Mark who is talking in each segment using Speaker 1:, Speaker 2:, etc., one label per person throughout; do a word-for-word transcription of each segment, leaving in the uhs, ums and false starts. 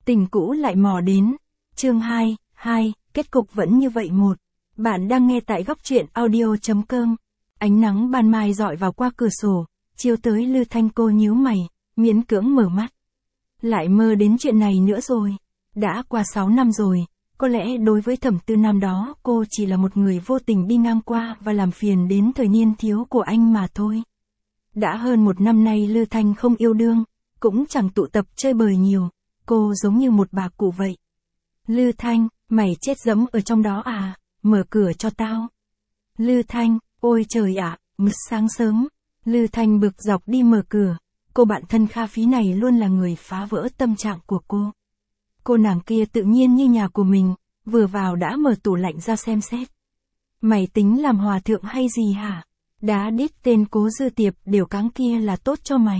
Speaker 1: Tình cũ lại mò đến. Chương hai, hai, kết cục vẫn như vậy một. Bạn đang nghe tại góc truyện audio.com. Ánh nắng ban mai rọi vào qua cửa sổ, chiếu tới Lư Thanh. Cô nhíu mày, miễn cưỡng mở mắt. Lại mơ đến chuyện này nữa rồi. Đã qua sáu năm rồi, có lẽ đối với Thẩm Tư năm đó cô chỉ là một người vô tình đi ngang qua và làm phiền đến thời niên thiếu của anh mà thôi. Đã hơn một năm nay Lư Thanh không yêu đương, cũng chẳng tụ tập chơi bời nhiều, cô giống như một bà cụ vậy. Lư Thanh, mày chết dẫm ở trong đó à, mở cửa cho tao. Lư Thanh, ôi trời ạ, à, sáng sớm, Lư Thanh bực dọc đi mở cửa, cô bạn thân Kha Phí này luôn là người phá vỡ tâm trạng của cô. Cô nàng kia tự nhiên như nhà của mình, vừa vào đã mở tủ lạnh ra xem xét. Mày tính làm hòa thượng hay gì hả? Đá đít tên Cố Dư Tiệp đều cáng kia là tốt cho mày.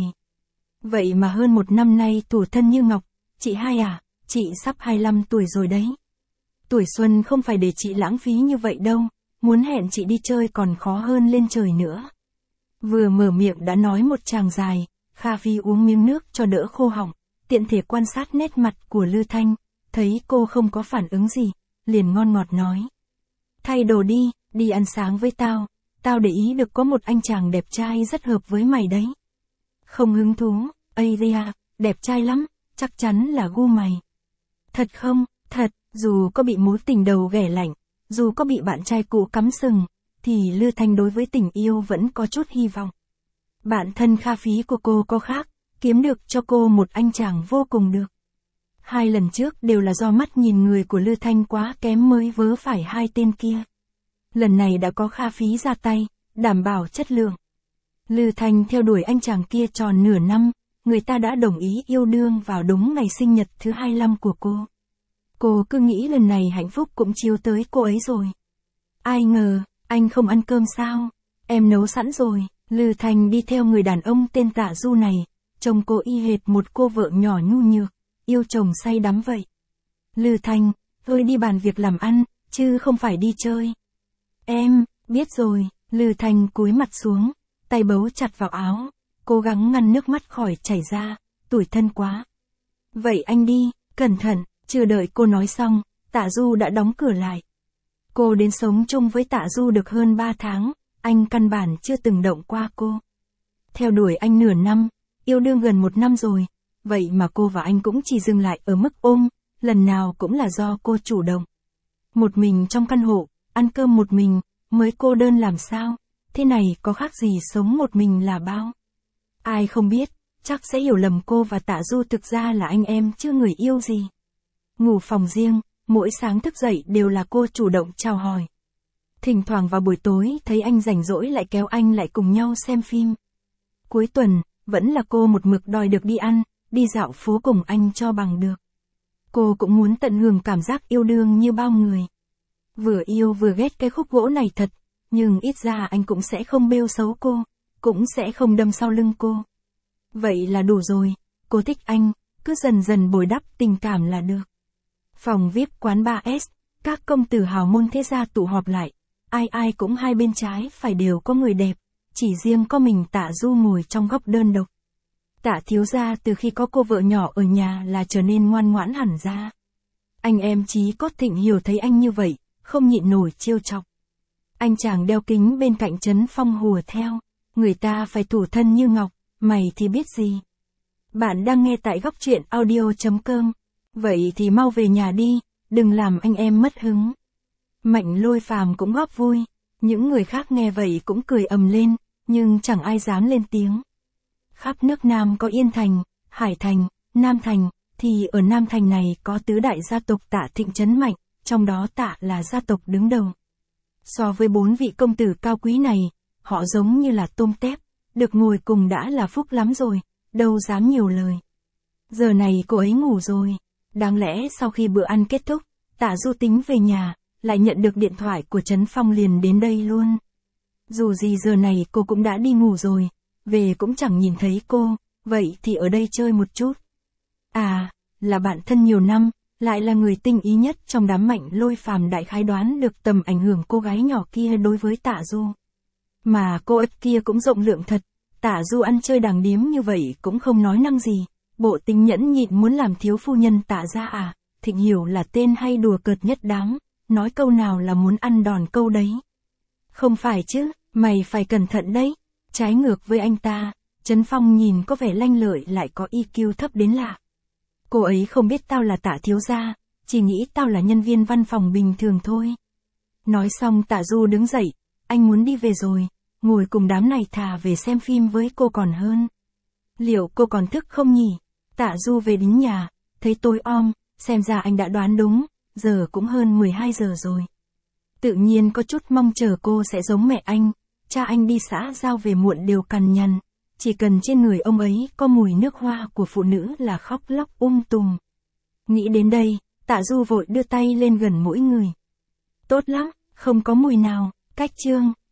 Speaker 1: Vậy mà hơn một năm nay thủ thân như ngọc, chị hai à, chị sắp hai mươi lăm tuổi rồi đấy. Tuổi xuân không phải để chị lãng phí như vậy đâu, muốn hẹn chị đi chơi còn khó hơn lên trời nữa. Vừa mở miệng đã nói một tràng dài, Kha Phi uống miếng nước cho đỡ khô họng, tiện thể quan sát nét mặt của Lư Thanh, thấy cô không có phản ứng gì, liền ngon ngọt nói. Thay đồ đi, đi ăn sáng với tao, tao để ý được có một anh chàng đẹp trai rất hợp với mày đấy. Không hứng thú, Aria, đẹp trai lắm, chắc chắn là gu mày. Thật không, thật, dù có bị mối tình đầu ghẻ lạnh, dù có bị bạn trai cũ cắm sừng, thì Lư Thanh đối với tình yêu vẫn có chút hy vọng. Bạn thân Kha Phí của cô có khác, kiếm được cho cô một anh chàng vô cùng được. Hai lần trước đều là do mắt nhìn người của Lư Thanh quá kém mới vớ phải hai tên kia. Lần này đã có Kha Phí ra tay, đảm bảo chất lượng. Lư Thanh theo đuổi anh chàng kia tròn nửa năm, người ta đã đồng ý yêu đương vào đúng ngày sinh nhật thứ hai mươi lăm của cô. Cô cứ nghĩ lần này hạnh phúc cũng chiếu tới cô ấy rồi. Ai ngờ, anh không ăn cơm sao? Em nấu sẵn rồi. Lư Thanh đi theo người đàn ông tên Tạ Du này, trông cô y hệt một cô vợ nhỏ nhu nhược, yêu chồng say đắm vậy. Lư Thanh, thôi đi bàn việc làm ăn, chứ không phải đi chơi. Em, biết rồi. Lư Thanh cúi mặt xuống, tay bấu chặt vào áo, cố gắng ngăn nước mắt khỏi chảy ra, tủi thân quá. Vậy anh đi, cẩn thận. Chưa đợi cô nói xong, Tạ Du đã đóng cửa lại. Cô đến sống chung với Tạ Du được hơn ba tháng, anh căn bản chưa từng động qua cô. Theo đuổi anh nửa năm, yêu đương gần một năm rồi, vậy mà cô và anh cũng chỉ dừng lại ở mức ôm, lần nào cũng là do cô chủ động. Một mình trong căn hộ, ăn cơm một mình, mới cô đơn làm sao, thế này có khác gì sống một mình là bao. Ai không biết, chắc sẽ hiểu lầm cô và Tạ Du thực ra là anh em chứ người yêu gì. Ngủ phòng riêng, mỗi sáng thức dậy đều là cô chủ động chào hỏi. Thỉnh thoảng vào buổi tối thấy anh rảnh rỗi lại kéo anh lại cùng nhau xem phim. Cuối tuần, vẫn là cô một mực đòi được đi ăn, đi dạo phố cùng anh cho bằng được. Cô cũng muốn tận hưởng cảm giác yêu đương như bao người. Vừa yêu vừa ghét cái khúc gỗ này thật, nhưng ít ra anh cũng sẽ không bêu xấu cô, cũng sẽ không đâm sau lưng cô. Vậy là đủ rồi, cô thích anh, cứ dần dần bồi đắp tình cảm là được. Phòng vi ai pi quán ba S, các công tử hào môn thế gia tụ họp lại, ai ai cũng hai bên trái phải đều có người đẹp, chỉ riêng có mình Tạ Du ngồi trong góc đơn độc. Tạ thiếu gia từ khi có cô vợ nhỏ ở nhà là trở nên ngoan ngoãn hẳn ra. Anh em Chí Cốt Thịnh hiểu thấy anh như vậy, không nhịn nổi trêu chọc. Anh chàng đeo kính bên cạnh Trấn Phong hùa theo, người ta phải thủ thân như ngọc, mày thì biết gì. Bạn đang nghe tại góc truyện audio.com. Vậy thì mau về nhà đi, đừng làm anh em mất hứng. Mạnh Lôi Phàm cũng góp vui, những người khác nghe vậy cũng cười ầm lên, nhưng chẳng ai dám lên tiếng. Khắp nước Nam có Yên Thành, Hải Thành, Nam Thành, thì ở Nam Thành này có tứ đại gia tộc Tạ Thịnh Trấn Mạnh, trong đó Tạ là gia tộc đứng đầu. So với bốn vị công tử cao quý này, họ giống như là tôm tép, được ngồi cùng đã là phúc lắm rồi, đâu dám nhiều lời. Giờ này cô ấy ngủ rồi. Đáng lẽ sau khi bữa ăn kết thúc, Tạ Du tính về nhà, lại nhận được điện thoại của Trấn Phong liền đến đây luôn. Dù gì giờ này cô cũng đã đi ngủ rồi, về cũng chẳng nhìn thấy cô, vậy thì ở đây chơi một chút. À, là bạn thân nhiều năm, lại là người tinh ý nhất trong đám Mạnh Lôi Phàm đại khái đoán được tầm ảnh hưởng cô gái nhỏ kia đối với Tạ Du. Mà cô ếch kia cũng rộng lượng thật, Tạ Du ăn chơi đàng điếm như vậy cũng không nói năng gì, bộ tính nhẫn nhịn muốn làm thiếu phu nhân Tạ gia à, Thịnh hiểu là tên hay đùa cợt nhất đáng, nói câu nào là muốn ăn đòn câu đấy. Không phải chứ, mày phải cẩn thận đấy. Trái ngược với anh ta, Trấn Phong nhìn có vẻ lanh lợi lại có i kiu thấp đến lạ. Cô ấy không biết tao là Tạ thiếu gia, chỉ nghĩ tao là nhân viên văn phòng bình thường thôi. Nói xong Tạ Du đứng dậy, anh muốn đi về rồi, ngồi cùng đám này thà về xem phim với cô còn hơn. Liệu cô còn thức không nhỉ? Tạ Du về đến nhà, thấy tối om, xem ra anh đã đoán đúng, giờ cũng hơn mười hai giờ rồi. Tự nhiên có chút mong chờ cô sẽ giống mẹ anh, cha anh đi xã giao về muộn đều cằn nhằn, chỉ cần trên người ông ấy có mùi nước hoa của phụ nữ là khóc lóc um tùm. Nghĩ đến đây, Tạ Du vội đưa tay lên gần mỗi người. Tốt lắm, không có mùi nào, cách chương.